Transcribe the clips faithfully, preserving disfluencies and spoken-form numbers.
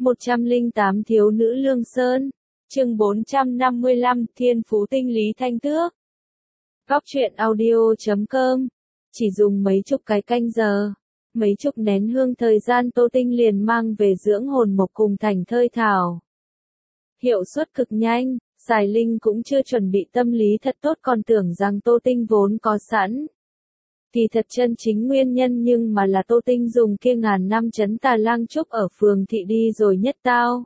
một trăm lẻ tám Thiếu nữ Lương Sơn. Chương bốn trăm năm mươi lăm Thiên phú tinh lý thanh tước. Góc truyện audio chấm com. Chỉ dùng mấy chục cái canh giờ, mấy chục nén hương thời gian Tô Tinh liền mang về dưỡng hồn mộc cùng thành thơi thảo. Hiệu suất cực nhanh, Sài Linh cũng chưa chuẩn bị tâm lý thật tốt còn tưởng rằng Tô Tinh vốn có sẵn. Thì thật chân chính nguyên nhân nhưng mà là Tô Tinh dùng kia ngàn năm chấn tà lang trúc ở phường thị đi rồi nhất tao.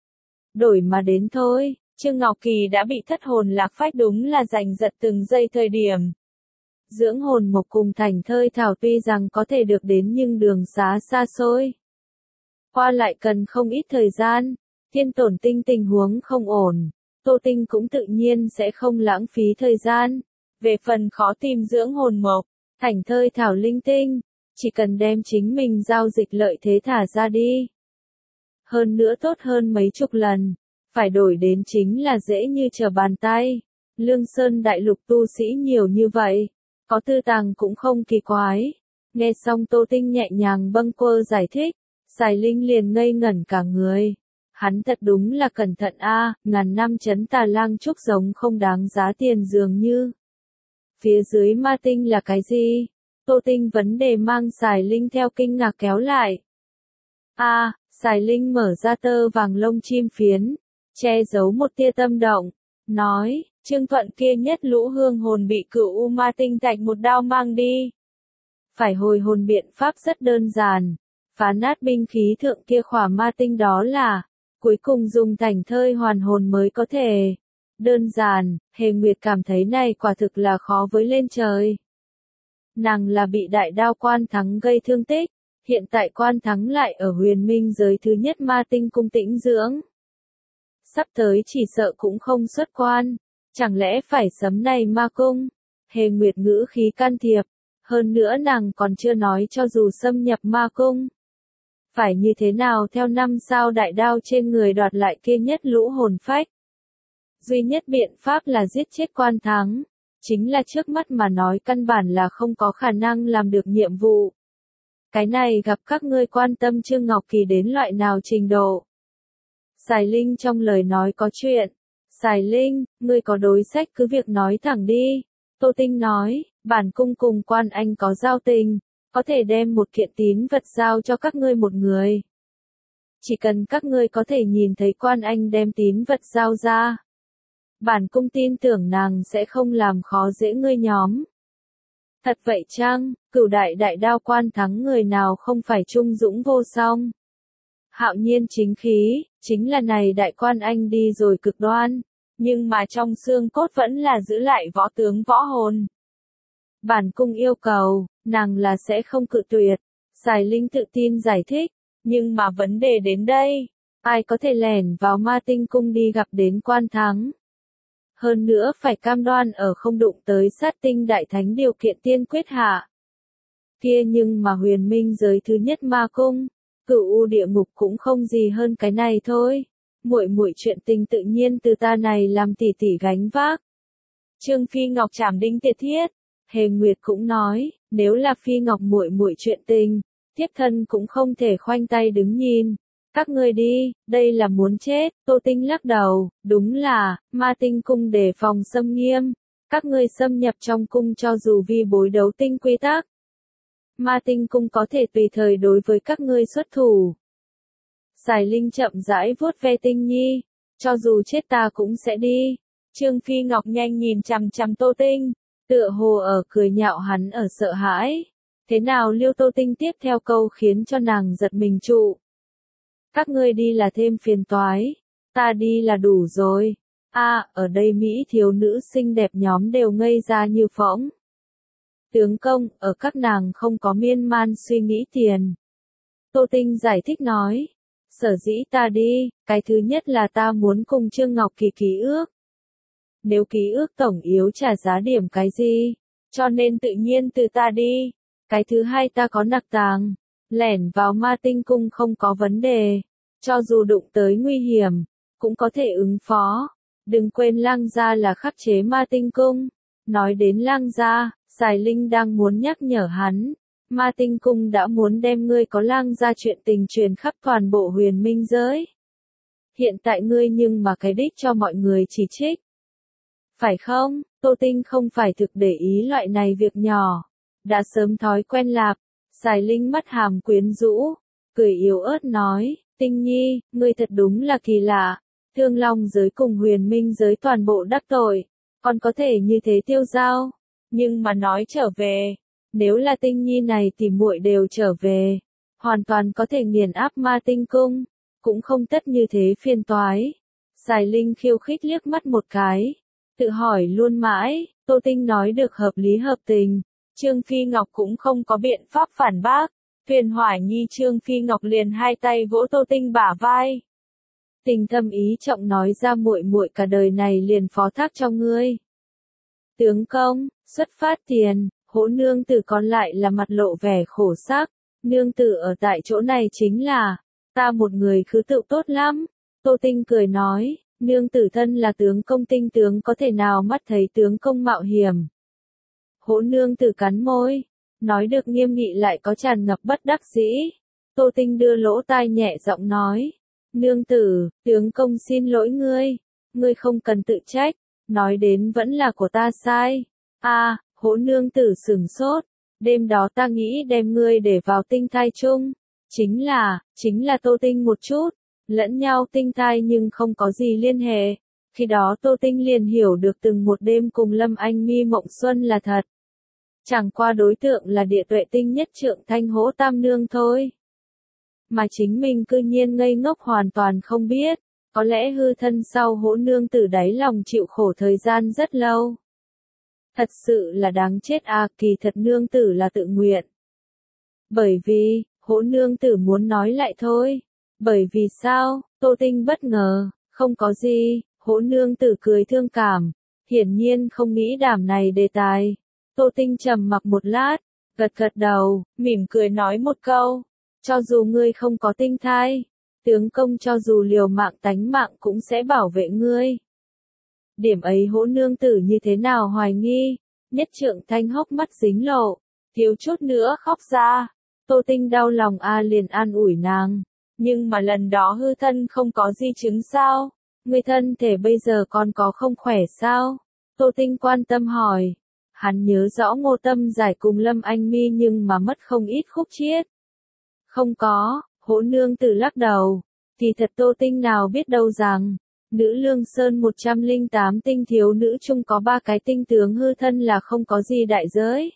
Đổi mà đến thôi, Trương Ngọc Kỳ đã bị thất hồn lạc phách đúng là giành giật từng giây thời điểm. Dưỡng hồn mộc cùng thành thơi thảo tuy rằng có thể được đến nhưng đường xá xa xôi. Qua lại cần không ít thời gian, thiên tổn tinh tình huống không ổn, Tô Tinh cũng tự nhiên sẽ không lãng phí thời gian. Về phần khó tìm dưỡng hồn mộc, thành thơi thảo linh tinh, chỉ cần đem chính mình giao dịch lợi thế thả ra đi. Hơn nữa tốt hơn mấy chục lần, phải đổi đến chính là dễ như trở bàn tay. Lương Sơn đại lục tu sĩ nhiều như vậy, có tư tàng cũng không kỳ quái. Nghe xong Tô Tinh nhẹ nhàng bâng quơ giải thích, Sài Linh liền ngây ngẩn cả người. Hắn thật đúng là cẩn thận a, à, ngàn năm chấn tà lang trúc giống không đáng giá tiền dường như. Phía dưới ma tinh là cái gì? Tô Tinh vấn đề mang Sài Linh theo kinh ngạc kéo lại. A, à, Sài Linh mở ra tơ vàng lông chim phiến, che giấu một tia tâm động, nói, Trương Thuận kia nhất lũ hương hồn bị cửu u ma tinh thạch một đao mang đi. Phải hồi hồn biện pháp rất đơn giản, phá nát binh khí thượng kia khỏa ma tinh đó là, cuối cùng dùng thành thơi hoàn hồn mới có thể. Đơn giản, Hề Nguyệt cảm thấy này quả thực là khó với lên trời. Nàng là bị đại đao quan thắng gây thương tích, hiện tại quan thắng lại ở huyền minh giới thứ nhất ma tinh cung tĩnh dưỡng. Sắp tới chỉ sợ cũng không xuất quan, chẳng lẽ phải sấm này ma cung? Hề Nguyệt ngữ khí can thiệp, hơn nữa nàng còn chưa nói cho dù xâm nhập ma cung. Phải như thế nào theo năm sao đại đao trên người đoạt lại kia nhất lũ hồn phách? Duy nhất biện pháp là giết chết quan thắng, chính là trước mắt mà nói căn bản là không có khả năng làm được nhiệm vụ. Cái này gặp các ngươi quan tâm Trương Ngọc Kỳ đến loại nào trình độ. Sài Linh trong lời nói có chuyện. Sài Linh, ngươi có đối sách cứ việc nói thẳng đi. Tô Tinh nói, bản cung cùng quan anh có giao tình, có thể đem một kiện tín vật giao cho các ngươi một người. Chỉ cần các ngươi có thể nhìn thấy quan anh đem tín vật giao ra. Bản cung tin tưởng nàng sẽ không làm khó dễ ngươi nhóm. Thật vậy chăng, cửu đại đại đao quan thắng người nào không phải trung dũng vô song. Hạo nhiên chính khí, chính là này đại quan anh đi rồi cực đoan, nhưng mà trong xương cốt vẫn là giữ lại võ tướng võ hồn. Bản cung yêu cầu, nàng là sẽ không cự tuyệt. Sài Linh tự tin giải thích, nhưng mà vấn đề đến đây, ai có thể lẻn vào ma tinh cung đi gặp đến quan thắng. Hơn nữa phải cam đoan ở không đụng tới sát tinh đại thánh điều kiện tiên quyết hạ. Kia nhưng mà huyền minh giới thứ nhất ma cung, cửu u địa ngục cũng không gì hơn cái này thôi. Muội muội chuyện tình tự nhiên từ ta này làm tỷ tỷ gánh vác. Trương Phi Ngọc trảm đinh tiệt thiết, Hề Nguyệt cũng nói, nếu là Phi Ngọc muội muội chuyện tình, thiếp thân cũng không thể khoanh tay đứng nhìn. Các ngươi đi, đây là muốn chết. Tô Tinh lắc đầu, đúng là, ma tinh cung đề phòng xâm nghiêm. Các ngươi xâm nhập trong cung cho dù vi bối đấu tinh quy tắc. Ma tinh cung có thể tùy thời đối với các ngươi xuất thủ. Sài Linh chậm rãi vuốt ve Tinh Nhi, cho dù chết ta cũng sẽ đi. Trương Phi Ngọc nhanh nhìn chằm chằm Tô Tinh, tựa hồ ở cười nhạo hắn ở sợ hãi. Thế nào Liêu Tô Tinh tiếp theo câu khiến cho nàng giật mình trụ. Các ngươi đi là thêm phiền toái, ta đi là đủ rồi. A, à, ở đây Mỹ thiếu nữ xinh đẹp nhóm đều ngây ra như phỗng. Tướng công, ở các nàng không có miên man suy nghĩ tiền. Tô Tinh giải thích nói, sở dĩ ta đi, cái thứ nhất là ta muốn cùng Trương Ngọc Kỳ ký ước. Nếu ký ước tổng yếu trả giá điểm cái gì, cho nên tự nhiên từ ta đi. Cái thứ hai ta có nặc tàng, lẻn vào ma tinh cung không có vấn đề, cho dù đụng tới nguy hiểm, cũng có thể ứng phó. Đừng quên Lang gia là khắc chế ma tinh cung. Nói đến Lang gia, Sài Linh đang muốn nhắc nhở hắn, Ma Tinh Cung đã muốn đem ngươi có lang ra chuyện tình truyền khắp toàn bộ huyền minh giới. Hiện tại ngươi nhưng mà cái đích cho mọi người chỉ trích. Phải không? Tô Tinh không phải thực để ý loại này việc nhỏ. Đã sớm thói quen lạp. Sài Linh mắt hàm quyến rũ. Cười yếu ớt nói, Tinh Nhi, ngươi thật đúng là kỳ lạ. Thương Long giới cùng huyền minh giới toàn bộ đắc tội. Còn có thể như thế tiêu dao. Nhưng mà nói trở về. Nếu là Tinh Nhi này thì muội đều trở về. Hoàn toàn có thể nghiền áp Ma Tinh Cung. Cũng không tất như thế phiền toái. Sài Linh khiêu khích liếc mắt một cái. Tự hỏi luôn mãi, Tô Tinh nói được hợp lý hợp tình. Trương Phi Ngọc cũng không có biện pháp phản bác. Huyền Hỏa Nhi Trương Phi Ngọc liền hai tay vỗ Tô Tinh bả vai. Tình thâm ý trọng nói ra muội muội cả đời này liền phó thác cho ngươi. Tướng công, xuất phát tiền, Hỗ nương tử còn lại là mặt lộ vẻ khổ sắc. Nương tử ở tại chỗ này chính là, ta một người khứ tự tốt lắm. Tô Tinh cười nói, nương tử thân là tướng công tinh tướng có thể nào mắt thấy tướng công mạo hiểm. Hỗ nương tử cắn môi, nói được nghiêm nghị lại có tràn ngập bất đắc dĩ. Tô Tinh đưa lỗ tai nhẹ giọng nói, nương tử, tướng công xin lỗi ngươi, ngươi không cần tự trách, nói đến vẫn là của ta sai. A, à, Hỗ nương tử sửng sốt, đêm đó ta nghĩ đem ngươi để vào tinh thai chung, chính là, chính là Tô Tinh một chút, lẫn nhau tinh thai nhưng không có gì liên hệ. Khi đó Tô Tinh liền hiểu được từng một đêm cùng Lâm Anh Mi mộng xuân là thật. Chẳng qua đối tượng là địa tuệ tinh nhất trượng Thanh Hỗ tam nương thôi. Mà chính mình cư nhiên ngây ngốc hoàn toàn không biết, có lẽ hư thân sau Hỗ nương tử đáy lòng chịu khổ thời gian rất lâu. Thật sự là đáng chết à, kỳ thật nương tử là tự nguyện. Bởi vì, Hỗ nương tử muốn nói lại thôi. Bởi vì sao, Tô Tinh bất ngờ, không có gì, Hỗ nương tử cười thương cảm, hiển nhiên không nghĩ đảm này đề tài. Tô Tinh trầm mặc một lát, gật gật đầu, mỉm cười nói một câu, cho dù ngươi không có tinh thai, tướng công cho dù liều mạng tánh mạng cũng sẽ bảo vệ ngươi. Điểm ấy Hỗ nương tử như thế nào hoài nghi, nhất trượng Thanh hốc mắt dính lộ, thiếu chút nữa khóc ra. Tô Tinh đau lòng a liền an ủi nàng, nhưng mà lần đó hư thân không có di chứng sao, người thân thể bây giờ còn có không khỏe sao? Tô Tinh quan tâm hỏi, hắn nhớ rõ Ngô Tâm giải cùng Lâm Anh Mi nhưng mà mất không ít khúc chiết. Không có, Hỗ nương tử lắc đầu, thì thật Tô Tinh nào biết đâu rằng, Nữ Lương Sơn một trăm lẻ tám tinh thiếu nữ chung có ba cái tinh tướng hư thân là không có gì đại giới.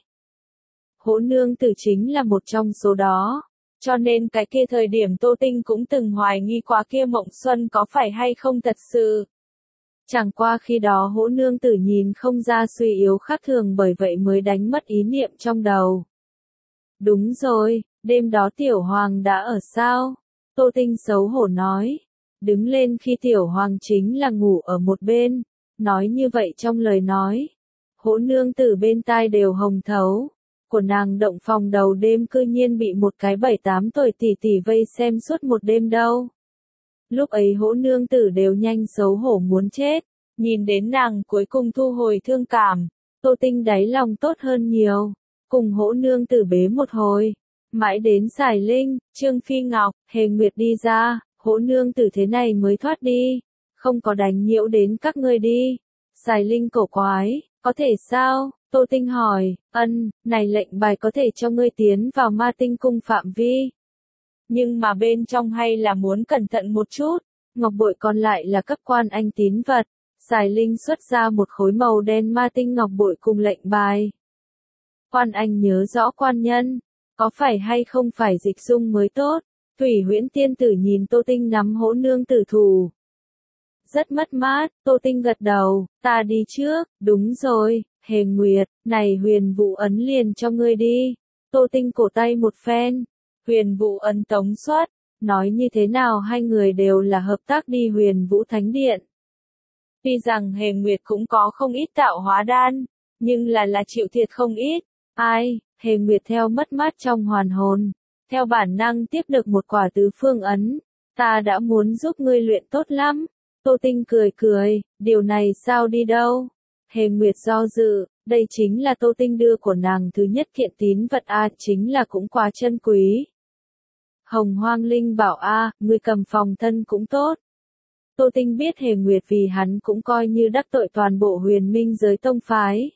Hỗ nương tử chính là một trong số đó, cho nên cái kia thời điểm Tô Tinh cũng từng hoài nghi qua kia mộng xuân có phải hay không thật sự. Chẳng qua khi đó Hỗ nương tử nhìn không ra suy yếu khác thường bởi vậy mới đánh mất ý niệm trong đầu. Đúng rồi, đêm đó Tiểu Hoàng đã ở sao? Tô Tinh xấu hổ nói. Đứng lên khi Tiểu Hoàng chính là ngủ ở một bên, nói như vậy trong lời nói. Hỗ nương tử bên tai đều hồng thấu, của nàng động phòng đầu đêm cư nhiên bị một cái bảy tám tuổi tỷ tỷ vây xem suốt một đêm đâu. Lúc ấy Hỗ nương tử đều nhanh xấu hổ muốn chết, nhìn đến nàng cuối cùng thu hồi thương cảm, Tô Tinh đáy lòng tốt hơn nhiều, cùng Hỗ nương tử bế một hồi, mãi đến Sài Linh, Trương Phi Ngọc, Hề Nguyệt đi ra. Hỗ nương tử thế này mới thoát đi, không có đánh nhiễu đến các ngươi đi. Sài Linh cổ quái, có thể sao? Tô Tinh hỏi, ân, này lệnh bài có thể cho ngươi tiến vào Ma Tinh Cung phạm vi. Nhưng mà bên trong hay là muốn cẩn thận một chút, ngọc bội còn lại là cấp quan anh tín vật. Sài Linh xuất ra một khối màu đen ma tinh ngọc bội cùng lệnh bài. Quan anh nhớ rõ quan nhân, có phải hay không phải dịch dung mới tốt. Thủy Huyễn tiên tử nhìn Tô Tinh nắm Hỗ nương tử thủ. Rất mất mát, Tô Tinh gật đầu, ta đi trước, đúng rồi, Hề Nguyệt, này huyền vụ ấn liền cho ngươi đi. Tô Tinh cổ tay một phen, huyền vụ ấn tống xuất, nói như thế nào hai người đều là hợp tác đi huyền vũ thánh điện. Tuy rằng Hề Nguyệt cũng có không ít tạo hóa đan, nhưng là là chịu thiệt không ít. Ai, Hề Nguyệt theo mất mát trong hoàn hồn. Theo bản năng tiếp được một quả tứ phương ấn, ta đã muốn giúp ngươi luyện tốt lắm. Tô Tinh cười cười, điều này sao đi đâu? Hề Nguyệt do dự, Đây chính là Tô Tinh đưa của nàng thứ nhất kiện tín vật a, chính là cũng quá chân quý. Hồng Hoang Linh bảo a, người cầm phòng thân cũng tốt. Tô Tinh biết Hề Nguyệt vì hắn cũng coi như đắc tội toàn bộ huyền minh giới tông phái.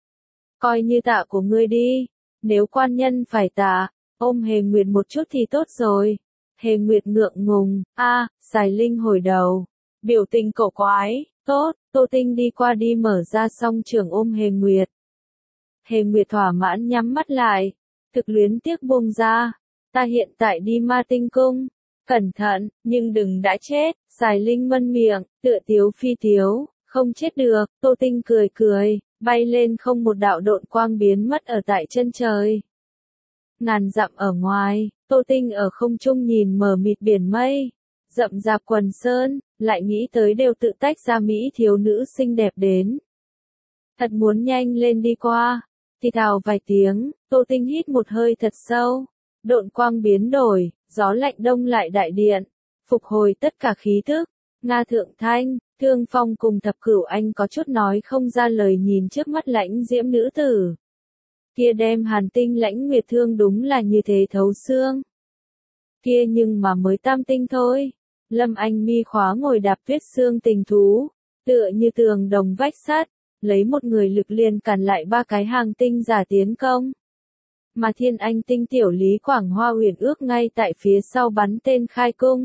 Coi như tạ của ngươi đi, nếu quan nhân phải tạ, ôm Hề Nguyệt một chút thì tốt rồi. Hề Nguyệt ngượng ngùng, a, xài linh hồi đầu, biểu tình cổ quái, tốt, Tô Tinh đi qua đi mở ra song trường ôm Hề Nguyệt. Hề Nguyệt thỏa mãn nhắm mắt lại, thực luyến tiếc buông ra, ta hiện tại đi ma tinh cung, cẩn thận, nhưng đừng đã chết, xài linh mân miệng, tựa tiếu phi tiếu, không chết được, Tô Tinh cười cười, bay lên không một đạo độn quang biến mất ở tại chân trời. Ngàn dặm ở ngoài, Tô Tinh ở không trung nhìn mờ mịt biển mây, rậm rạp quần sơn, lại nghĩ tới đều tự tách ra mỹ thiếu nữ xinh đẹp đến. Thật muốn nhanh lên đi qua, thì thào vài tiếng, Tô Tinh hít một hơi thật sâu, độn quang biến đổi, gió lạnh đông lại đại điện, phục hồi tất cả khí thức, Nga Thượng Thanh, Thương Phong cùng Thập Cửu Anh có chút nói không ra lời nhìn trước mắt lãnh diễm nữ tử. Kia đem Hàn Tinh Lãnh Nguyệt thương đúng là như thế thấu xương. Kia nhưng mà mới tam tinh thôi. Lâm Anh Mi khóa ngồi đạp tuyết xương tình thú, tựa như tường đồng vách sắt, lấy một người lực liền cản lại ba cái hàng tinh giả tiến công. Mà Thiên Anh tinh tiểu Lý Quảng Hoa Huyền Ước ngay tại phía sau bắn tên khai cung.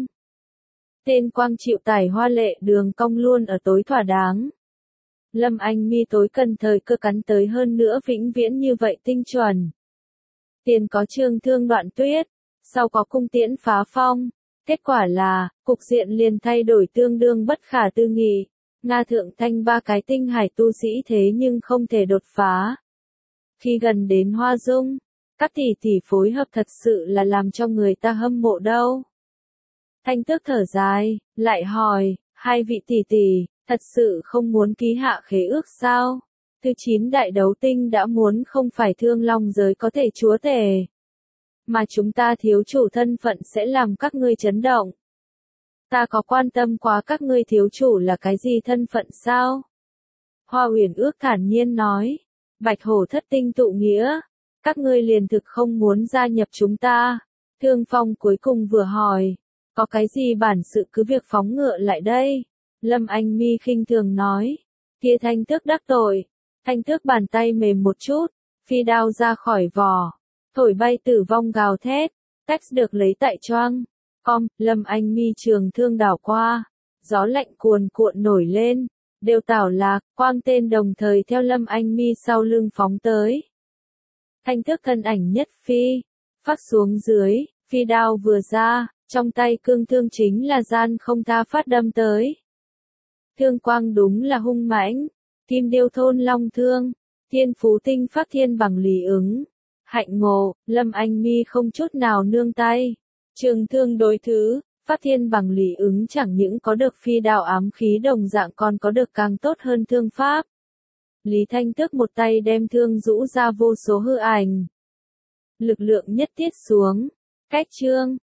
Tên quang chịu tải hoa lệ đường cong luôn ở tối thỏa đáng. Lâm Anh Mi tối cần thời cơ cắn tới hơn nữa vĩnh viễn như vậy tinh chuẩn. Tiền có trường thương đoạn tuyết, sau có cung tiễn phá phong. Kết quả là, cục diện liền thay đổi tương đương bất khả tư nghị. Nga Thượng Thanh ba cái tinh hải tu sĩ thế nhưng không thể đột phá. Khi gần đến Hoa Dung, các tỷ tỷ phối hợp thật sự là làm cho người ta hâm mộ đâu. Thanh Tước thở dài, lại hỏi, hai vị tỷ tỷ, thật sự không muốn ký hạ khế ước sao? Thứ chín đại đấu tinh đã muốn không phải thương long giới có thể chúa tể. Mà chúng ta thiếu chủ thân phận sẽ làm các ngươi chấn động. Ta có quan tâm quá các ngươi thiếu chủ là cái gì thân phận sao? Hoa Huyền Ước thản nhiên nói, Bạch Hổ thất tinh tụ nghĩa, các ngươi liền thực không muốn gia nhập chúng ta. Thương Phong cuối cùng vừa hỏi, có cái gì bản sự cứ việc phóng ngựa lại đây? Lâm Anh Mi khinh thường nói, kia Thanh Tước đắc tội. Thanh Tước bàn tay mềm một chút, phi đao ra khỏi vỏ, thổi bay tử vong gào thét, tách được lấy tại choang. Com, Lâm Anh Mi trường thương đảo qua, gió lạnh cuồn cuộn nổi lên, đều tảo lạc, quang tên đồng thời theo Lâm Anh Mi sau lưng phóng tới. Thanh Tước thân ảnh nhất phi, phát xuống dưới, phi đao vừa ra, trong tay cương thương chính là gian không tha phát đâm tới. Thương quang đúng là hung mãnh, kim điêu thôn long thương, thiên phú tinh phát thiên bằng lý ứng. Hạnh ngộ, Lâm Anh Mi không chút nào nương tay. Trường thương đối thứ, phát thiên bằng lý ứng chẳng những có được phi đao ám khí đồng dạng còn có được càng tốt hơn thương pháp. Lý Thanh Tước một tay đem thương rũ ra vô số hư ảnh. Lực lượng nhất tiết xuống. Cách chương.